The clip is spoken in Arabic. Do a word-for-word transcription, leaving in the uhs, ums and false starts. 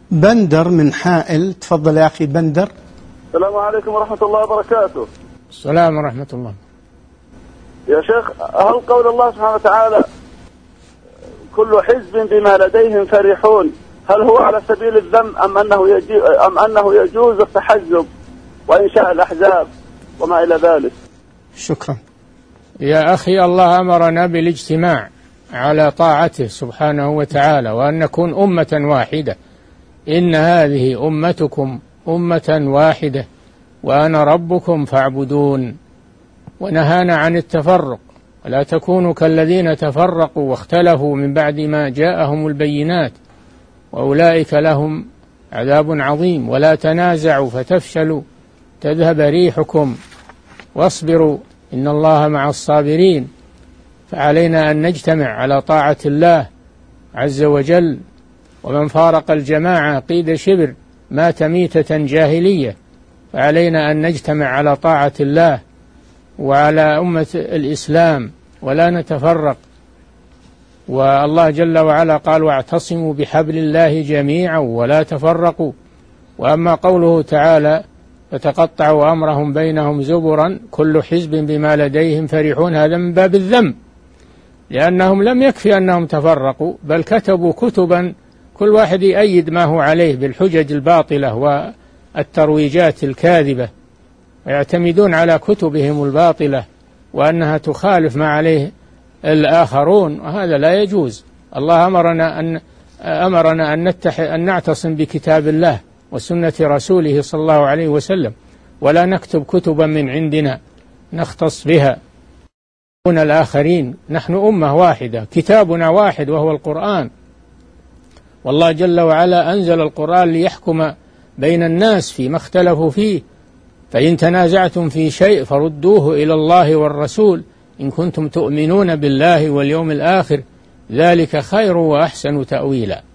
بندر من حائل. تفضل يا أخي بندر. السلام عليكم ورحمة الله وبركاته. السلام ورحمة الله. يا شيخ، هل قول الله سبحانه وتعالى كل حزب بما لديهم فرحون هل هو على سبيل الذم أم أنه أم أنه يجوز التحزب وإنشاء الأحزاب وما إلى ذلك؟ شكرا يا أخي، الله أمرنا بالاجتماع على طاعته سبحانه وتعالى وأن نكون أمة واحدة. إن هذه أمتكم أمة واحدة وأنا ربكم فاعبدون. ونهانا عن التفرق، ولا تكونوا كالذين تفرقوا واختلفوا من بعد ما جاءهم البينات وأولئك لهم عذاب عظيم. ولا تنازعوا فتفشلوا تذهب ريحكم واصبروا إن الله مع الصابرين. فعلينا أن نجتمع على طاعة الله عز وجل. ومن فارق الجماعة قيد شبر مات ميتة جاهلية. فعلينا أن نجتمع على طاعة الله وعلى أمة الإسلام ولا نتفرق. والله جل وعلا قال واعتصموا بحبل الله جميعا ولا تفرقوا. وأما قوله تعالى فتقطعوا أمرهم بينهم زبرا كل حزب بما لديهم فرحون، هذا من باب الذم، لأنهم لم يكفي أنهم تفرقوا بل كتبوا كتبا كل واحد يؤيد ما هو عليه بالحجج الباطلة والترويجات الكاذبة، ويعتمدون على كتبهم الباطلة وأنها تخالف ما عليه الآخرون، وهذا لا يجوز. الله أمرنا أن أمرنا أن نتح أن نعتصم بكتاب الله وسنة رسوله صلى الله عليه وسلم، ولا نكتب كتبا من عندنا نختص بها دون الآخرين. نحن أمة واحدة، كتابنا واحد وهو القرآن، والله جل وعلا أنزل القرآن ليحكم بين الناس فيما اختلفوا فيه. فإن تنازعتم في شيء فردوه إلى الله والرسول إن كنتم تؤمنون بالله واليوم الآخر ذلك خير وأحسن تأويلا.